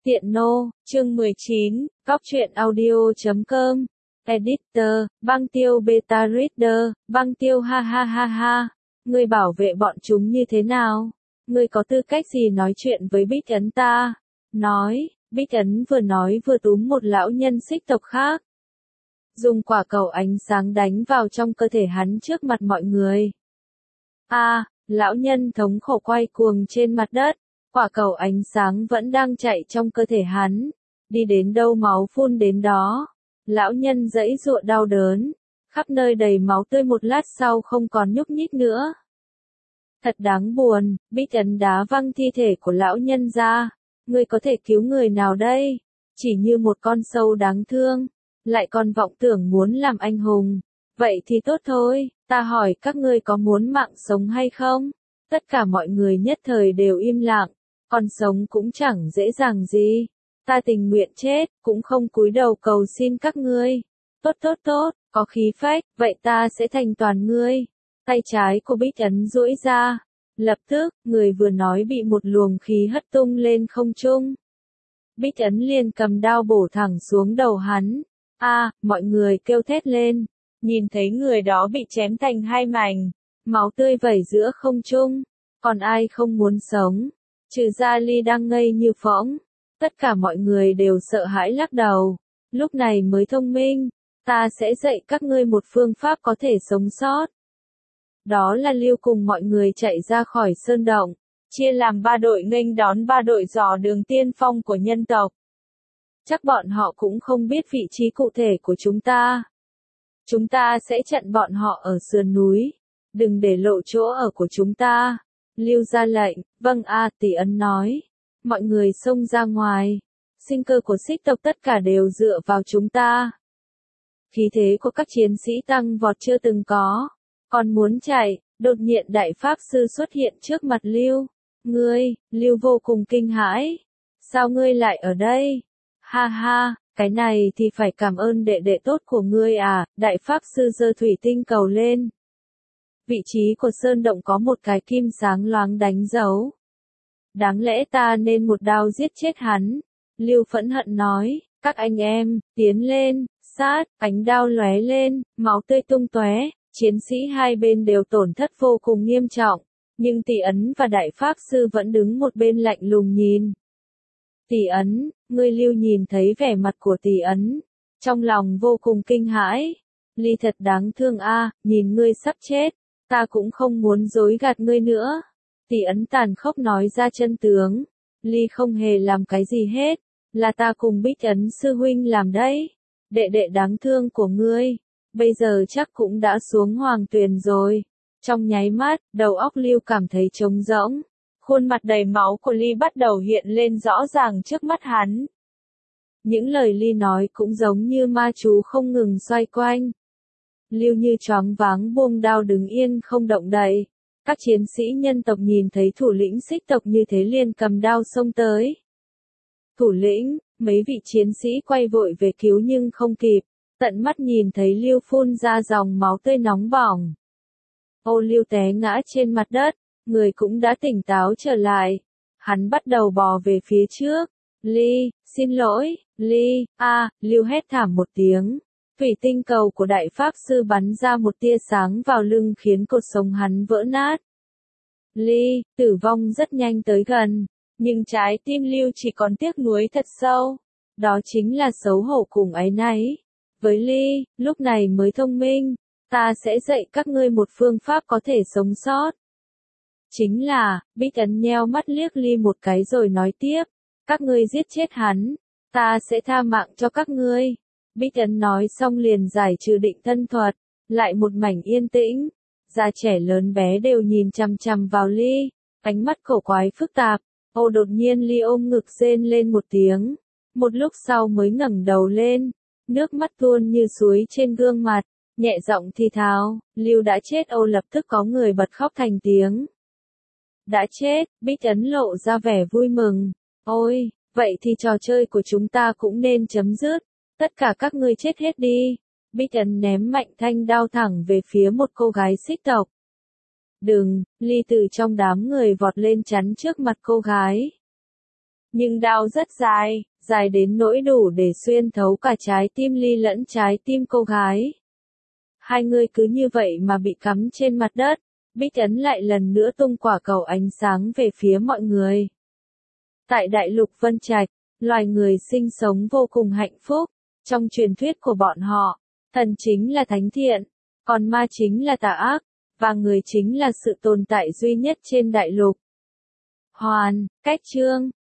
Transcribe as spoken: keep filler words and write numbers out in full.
Tiện nô, chương mười chín, cóc truyện audio chấm com, editor, băng tiêu beta reader, băng tiêu ha ha ha ha, ngươi bảo vệ bọn chúng như thế nào? Ngươi có tư cách gì nói chuyện với Bích Ấn ta? Nói, Bích Ấn vừa nói vừa túm một lão nhân xích tộc khác. Dùng quả cầu ánh sáng đánh vào trong cơ thể hắn trước mặt mọi người. A, à, lão nhân thống khổ quay cuồng trên mặt đất. Quả cầu ánh sáng vẫn đang chạy trong cơ thể hắn, đi đến đâu máu phun đến đó. Lão nhân giãy giụa đau đớn, khắp nơi đầy máu tươi, một lát sau không còn nhúc nhích nữa. Thật đáng buồn, Bích Ấn đá văng thi thể của lão nhân ra. Ngươi có thể cứu người nào đây? Chỉ như một con sâu đáng thương, lại còn vọng tưởng muốn làm anh hùng. Vậy thì tốt thôi, ta hỏi các ngươi có muốn mạng sống hay không? Tất cả mọi người nhất thời đều im lặng. Còn sống cũng chẳng dễ dàng gì. Ta tình nguyện chết, cũng không cúi đầu cầu xin các ngươi. Tốt tốt tốt, có khí phách, vậy ta sẽ thành toàn ngươi. Tay trái của Bích Ấn duỗi ra. Lập tức, người vừa nói bị một luồng khí hất tung lên không trung. Bích Ấn liền cầm đao bổ thẳng xuống đầu hắn. A, à, mọi người kêu thét lên. Nhìn thấy người đó bị chém thành hai mảnh. Máu tươi vẩy giữa không trung. Còn ai không muốn sống? Trừ Gia Ly đang ngây như phỗng. Tất cả mọi người đều sợ hãi lắc đầu. Lúc này mới thông minh. Ta sẽ dạy các ngươi một phương pháp có thể sống sót. Đó là Lưu cùng mọi người chạy ra khỏi sơn động. Chia làm ba đội nghênh đón ba đội dò đường tiên phong của nhân tộc. Chắc bọn họ cũng không biết vị trí cụ thể của chúng ta. Chúng ta sẽ chặn bọn họ ở sườn núi. Đừng để lộ chỗ ở của chúng ta. Lưu ra lệnh, vâng a, Tỷ Ấn nói. Mọi người xông ra ngoài. Sinh cơ của xích tộc tất cả đều dựa vào chúng ta. Khí thế của các chiến sĩ tăng vọt chưa từng có. Còn muốn chạy, đột nhiên đại pháp sư xuất hiện trước mặt Lưu. Ngươi, Lưu vô cùng kinh hãi. Sao ngươi lại ở đây? Ha ha, cái này thì phải cảm ơn đệ đệ tốt của ngươi à, đại pháp sư giơ thủy tinh cầu lên. Vị trí của sơn động có một cái kim sáng loáng đánh dấu. Đáng lẽ ta nên một đao giết chết hắn. Lưu phẫn hận nói, các anh em, tiến lên, sát, ánh đao lóe lên, máu tươi tung tóe, chiến sĩ hai bên đều tổn thất vô cùng nghiêm trọng. Nhưng Tỷ Ấn và đại pháp sư vẫn đứng một bên lạnh lùng nhìn. Tỷ Ấn, ngươi Lưu nhìn thấy vẻ mặt của Tỷ Ấn, trong lòng vô cùng kinh hãi. Ly thật đáng thương a, nhìn ngươi sắp chết. Ta cũng không muốn dối gạt ngươi nữa. Tỷ Ấn tàn khốc nói ra chân tướng. Ly không hề làm cái gì hết. Là ta cùng Bích Ấn sư huynh làm đấy. Đệ đệ đáng thương của ngươi. Bây giờ chắc cũng đã xuống hoàng tuyền rồi. Trong nháy mắt, đầu óc Lưu cảm thấy trống rỗng. Khuôn mặt đầy máu của Ly bắt đầu hiện lên rõ ràng trước mắt hắn. Những lời Ly nói cũng giống như ma chú không ngừng xoay quanh. Lưu như choáng váng buông đao đứng yên không động đậy. Các chiến sĩ nhân tộc nhìn thấy thủ lĩnh xích tộc như thế liền cầm đao xông tới. Thủ lĩnh, mấy vị chiến sĩ quay vội về cứu nhưng không kịp. Tận mắt nhìn thấy Lưu phun ra dòng máu tươi nóng bỏng. Ô Lưu té ngã trên mặt đất, người cũng đã tỉnh táo trở lại. Hắn bắt đầu bò về phía trước. Ly, xin lỗi, Ly, a, à, Lưu hét thảm một tiếng. Thủy tinh cầu của đại pháp sư bắn ra một tia sáng vào lưng khiến cột sống hắn vỡ nát. Ly, tử vong rất nhanh tới gần, nhưng trái tim Lưu chỉ còn tiếc nuối thật sâu. Đó chính là xấu hổ cùng áy náy. Với Ly, lúc này mới thông minh, ta sẽ dạy các ngươi một phương pháp có thể sống sót. Chính là, Bích Ấn nheo mắt liếc Ly một cái rồi nói tiếp, các ngươi giết chết hắn, ta sẽ tha mạng cho các ngươi. Bích Ấn nói xong liền giải trừ định thân thuật, lại một mảnh yên tĩnh. Già trẻ lớn bé đều nhìn chằm chằm vào Ly, ánh mắt cổ quái phức tạp. Ô đột nhiên Ly ôm ngực rên lên một tiếng, một lúc sau mới ngẩng đầu lên, nước mắt tuôn như suối trên gương mặt, nhẹ giọng thì thào, Lưu đã chết. Ô lập tức có người bật khóc thành tiếng. Đã chết, Bích Ấn lộ ra vẻ vui mừng. Ôi, vậy thì trò chơi của chúng ta cũng nên chấm dứt. Tất cả các ngươi chết hết đi. Bích Ấn ném mạnh thanh đao thẳng về phía một cô gái xích tộc. Đừng, Ly từ trong đám người vọt lên chắn trước mặt cô gái. Nhưng đao rất dài, dài đến nỗi đủ để xuyên thấu cả trái tim Ly lẫn trái tim cô gái. Hai người cứ như vậy mà bị cắm trên mặt đất, Bích Ấn lại lần nữa tung quả cầu ánh sáng về phía mọi người. Tại đại lục Vân Trạch, loài người sinh sống vô cùng hạnh phúc, trong truyền thuyết của bọn họ, thần chính là thánh thiện, còn ma chính là tà ác, và người chính là sự tồn tại duy nhất trên đại lục. Hoàn, cách chương